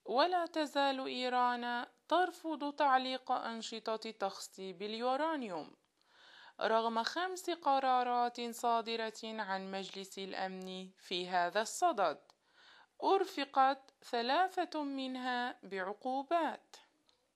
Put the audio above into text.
ولا تزال إيران ترفض تعليق أنشطة تخصيب اليورانيوم رغم 5 قرارات صادرة عن مجلس الأمن في هذا الصدد، أرفقت 3 منها بعقوبات.